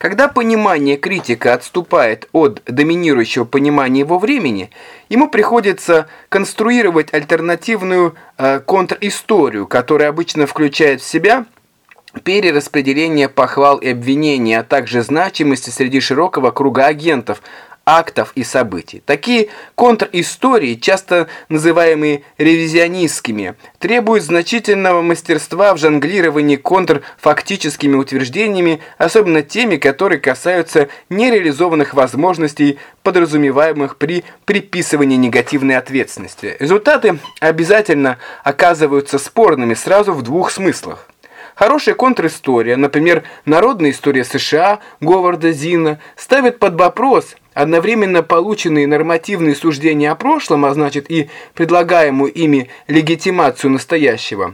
Когда понимание критика отступает от доминирующего понимания его времени, ему приходится конструировать альтернативную контристорию, которая обычно включает в себя перераспределение похвал и обвинений, а также значимости среди широкого круга агентов, актов и событий. Такие контристории, часто называемые ревизионистскими, требуют значительного мастерства в жонглировании контрфактическими утверждениями, особенно теми, которые касаются нереализованных возможностей, подразумеваемых при приписывании негативной ответственности. Результаты обязательно оказываются спорными сразу в двух смыслах. Хорошая контристория, например, «Народная история США» Говарда Зинна, ставит под вопрос одновременно полученные нормативные суждения о прошлом, а значит и предлагаемую ими легитимацию настоящего,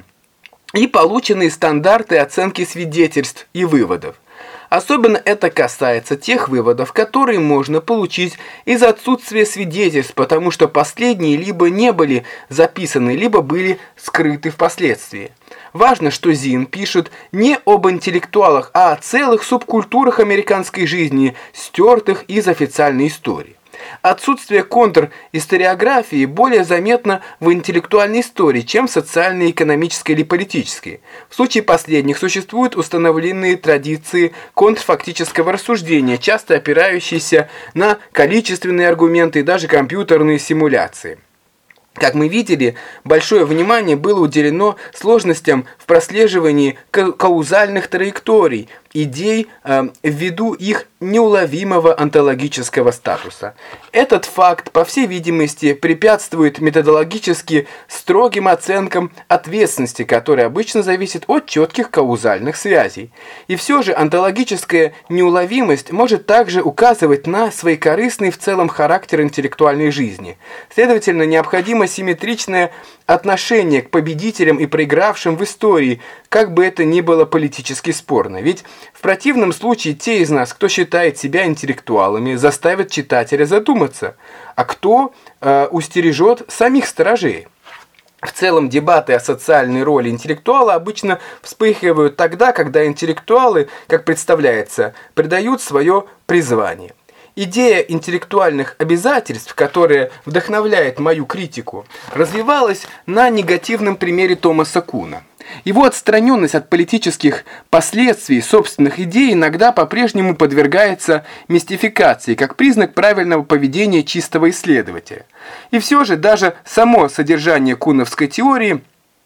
и полученные стандарты оценки свидетельств и выводов. Особенно это касается тех выводов, которые можно получить из отсутствия свидетельств, потому что последние либо не были записаны, либо были скрыты впоследствии. Важно, что Зinn пишет не об интеллектуалах, а о целых субкультурах американской жизни, стертых из официальной истории. Отсутствие контристориографии более заметно в интеллектуальной истории, чем в социальной, экономической или политической. В случае последних существуют установленные традиции контрфактического рассуждения, часто опирающиеся на количественные аргументы и даже компьютерные симуляции. Как мы видели, большое внимание было уделено сложностям в прослеживании каузальных траекторий, идей ввиду их неуловимого онтологического статуса. Этот факт, по всей видимости, препятствует методологически строгим оценкам ответственности, которая обычно зависит от четких каузальных связей. И все же онтологическая неуловимость может также указывать на своекорыстный в целом характер интеллектуальной жизни. Следовательно, необходимо симметричное отношение к победителям и проигравшим в истории, как бы это ни было политически спорно. Ведь в противном случае те из нас, кто считает себя интеллектуалами, заставят читателя задуматься, а кто устережет самих сторожей. В целом, дебаты о социальной роли интеллектуала обычно вспыхивают тогда, когда интеллектуалы, как представляется, придают свое призвание. Идея интеллектуальных обязательств, которая вдохновляет мою критику, развивалась на негативном примере Томаса Куна. Его отстраненность от политических последствий собственных идей иногда по-прежнему подвергается мистификации, как признак правильного поведения чистого исследователя. И все же даже само содержание куновской теории,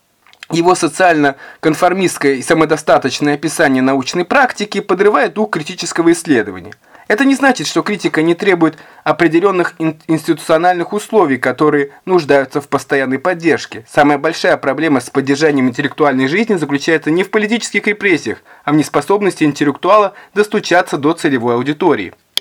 его социально-конформистское и самодостаточное описание научной практики подрывает дух критического исследования. Это не значит, что критика не требует определенных институциональных условий, которые нуждаются в постоянной поддержке. Самая большая проблема с поддержанием интеллектуальной жизни заключается не в политических репрессиях, а в неспособности интеллектуала достучаться до целевой аудитории.